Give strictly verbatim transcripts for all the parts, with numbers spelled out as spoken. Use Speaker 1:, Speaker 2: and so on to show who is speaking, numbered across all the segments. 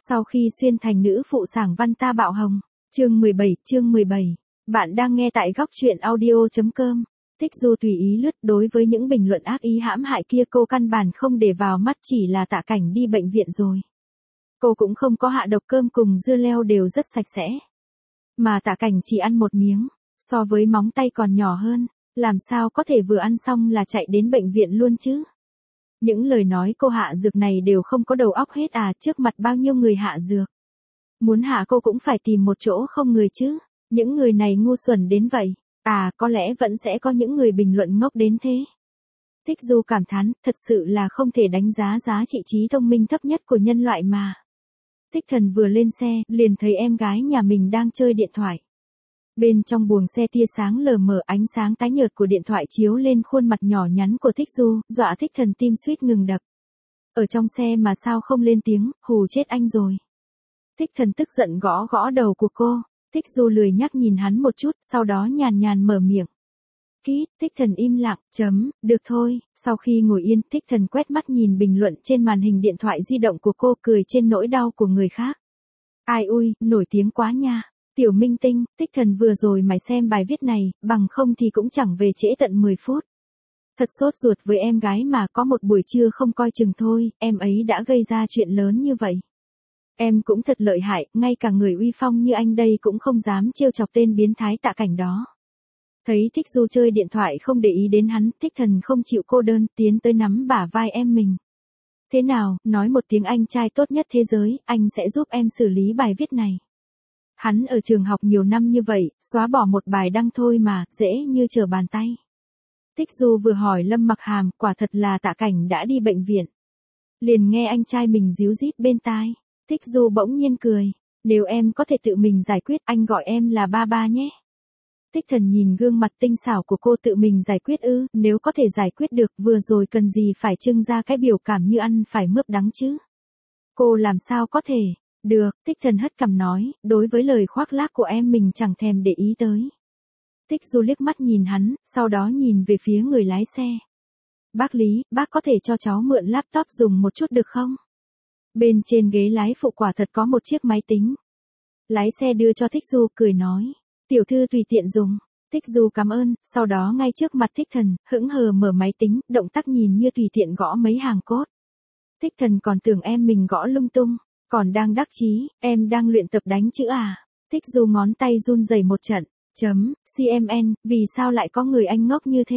Speaker 1: Sau khi xuyên thành nữ phụ sảng văn ta bạo hồng. Chương mười bảy, chương mười bảy. Bạn đang nghe tại góc truyện audio chấm com. Tích Du tùy ý lướt, đối với những bình luận ác ý hãm hại kia cô căn bản không để vào mắt, chỉ là Tạ Cảnh đi bệnh viện rồi. Cô cũng không có hạ độc, cơm cùng dưa leo đều rất sạch sẽ. Mà Tạ Cảnh chỉ ăn một miếng, so với móng tay còn nhỏ hơn, làm sao có thể vừa ăn xong là chạy đến bệnh viện luôn chứ? Những lời nói cô hạ dược này đều không có đầu óc hết à, trước mặt bao nhiêu người hạ dược. Muốn hạ cô cũng phải tìm một chỗ không người chứ, những người này ngu xuẩn đến vậy. À, có lẽ vẫn sẽ có những người bình luận ngốc đến thế. Tích Du cảm thán, thật sự là không thể đánh giá giá trị trí thông minh thấp nhất của nhân loại mà. Tích Thần vừa lên xe, liền thấy em gái nhà mình đang chơi điện thoại. Bên trong buồng xe tia sáng lờ mờ, ánh sáng tái nhợt của điện thoại chiếu lên khuôn mặt nhỏ nhắn của Tích Du, dọa Tích Thần tim suýt ngừng đập. Ở trong xe mà sao không lên tiếng, hù chết anh rồi. Tích Thần tức giận gõ gõ đầu của cô. Tích Du lười nhắc nhìn hắn một chút, sau đó nhàn nhàn mở miệng. Kít, Tích Thần im lặng, chấm, được thôi. Sau khi ngồi yên, Tích Thần quét mắt nhìn bình luận trên màn hình điện thoại di động của cô, cười trên nỗi đau của người khác. Ai ui, nổi tiếng quá nha. Tiểu minh tinh, Tích Thần vừa rồi mày xem bài viết này, bằng không thì cũng chẳng về trễ tận mười phút. Thật sốt ruột với em gái mà, có một buổi trưa không coi chừng thôi, em ấy đã gây ra chuyện lớn như vậy. Em cũng thật lợi hại, ngay cả người uy phong như anh đây cũng không dám trêu chọc tên biến thái Tạ Cảnh đó. Thấy Tích Du chơi điện thoại không để ý đến hắn, Tích Thần không chịu cô đơn, tiến tới nắm bả vai em mình. Thế nào, nói một tiếng anh trai tốt nhất thế giới, anh sẽ giúp em xử lý bài viết này. Hắn ở trường học nhiều năm như vậy, xóa bỏ một bài đăng thôi mà, dễ như trở bàn tay. Tích Du vừa hỏi Lâm Mặc Hàm, quả thật là Tạ Cảnh đã đi bệnh viện. Liền nghe anh trai mình díu dít bên tai. Tích Du bỗng nhiên cười. Nếu em có thể tự mình giải quyết, anh gọi em là ba ba nhé. Tích Thần nhìn gương mặt tinh xảo của cô, tự mình giải quyết ư, nếu có thể giải quyết được, vừa rồi cần gì phải trưng ra cái biểu cảm như ăn phải mướp đắng chứ. Cô làm sao có thể. Được, Tích Thần hất cằm nói, đối với lời khoác lác của em mình chẳng thèm để ý tới. Tích Du liếc mắt nhìn hắn, sau đó nhìn về phía người lái xe. Bác Lý, bác có thể cho cháu mượn laptop dùng một chút được không? Bên trên ghế lái phụ quả thật có một chiếc máy tính. Lái xe đưa cho Tích Du, cười nói. Tiểu thư tùy tiện dùng. Tích Du cảm ơn, sau đó ngay trước mặt Tích Thần, hững hờ mở máy tính, động tác nhìn như tùy tiện gõ mấy hàng cốt. Tích Thần còn tưởng em mình gõ lung tung, còn đang đắc chí, em đang luyện tập đánh chữ à. Tích Du ngón tay run rẩy một trận, chấm, xê em en, vì sao lại có người anh ngốc như thế?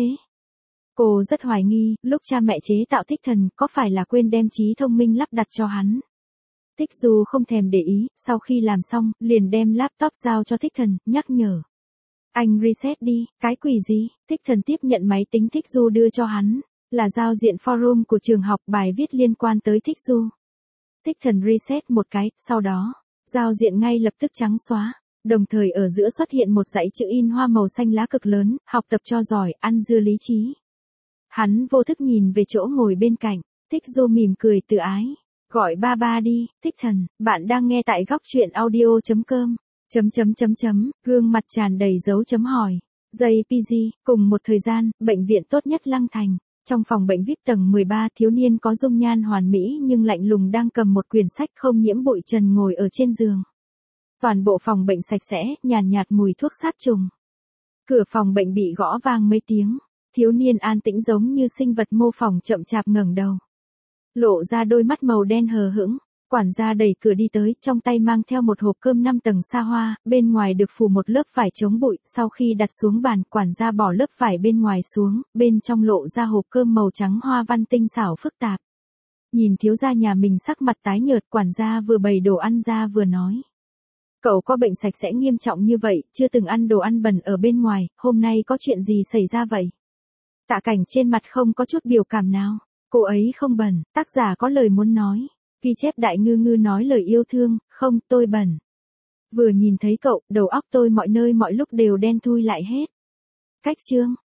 Speaker 1: Cô rất hoài nghi, lúc cha mẹ chế tạo Tích Thần, có phải là quên đem trí thông minh lắp đặt cho hắn. Tích Du không thèm để ý, sau khi làm xong, liền đem laptop giao cho Tích Thần, nhắc nhở. Anh reset đi, cái quỷ gì? Tích Thần tiếp nhận máy tính Tích Du đưa cho hắn, là giao diện forum của trường học, bài viết liên quan tới Tích Du. Tích Thần reset một cái, sau đó, giao diện ngay lập tức trắng xóa, đồng thời ở giữa xuất hiện một dãy chữ in hoa màu xanh lá cực lớn, học tập cho giỏi, ăn dưa lý trí. Hắn vô thức nhìn về chỗ ngồi bên cạnh, Tích Du mỉm cười tự ái. Gọi ba ba đi, Tích Thần, bạn đang nghe tại góc truyện audio chấm com. Chấm chấm chấm chấm, gương mặt tràn đầy dấu chấm hỏi. gi pê giê, cùng một thời gian, bệnh viện tốt nhất Lăng Thành. Trong phòng bệnh vi ai pi tầng mười ba, thiếu niên có dung nhan hoàn mỹ nhưng lạnh lùng đang cầm một quyển sách không nhiễm bụi trần ngồi ở trên giường. Toàn bộ phòng bệnh sạch sẽ, nhàn nhạt mùi thuốc sát trùng. Cửa phòng bệnh bị gõ vang mấy tiếng. Thiếu niên an tĩnh giống như sinh vật mô phỏng, chậm chạp ngẩng đầu. Lộ ra đôi mắt màu đen hờ hững. Quản gia đẩy cửa đi tới, trong tay mang theo một hộp cơm năm tầng xa hoa, bên ngoài được phủ một lớp vải chống bụi, sau khi đặt xuống bàn, quản gia bỏ lớp vải bên ngoài xuống, bên trong lộ ra hộp cơm màu trắng hoa văn tinh xảo phức tạp. Nhìn thiếu gia nhà mình sắc mặt tái nhợt, quản gia vừa bày đồ ăn ra vừa nói. Cậu có bệnh sạch sẽ nghiêm trọng như vậy, chưa từng ăn đồ ăn bẩn ở bên ngoài, hôm nay có chuyện gì xảy ra vậy? Tạ Cảnh trên mặt không có chút biểu cảm nào. Cô ấy không bẩn, tác giả có lời muốn nói. Ghi chép Đại Ngư Ngư nói lời yêu thương, không, tôi bẩn. Vừa nhìn thấy cậu, đầu óc tôi mọi nơi mọi lúc đều đen thui lại hết. Cách chương,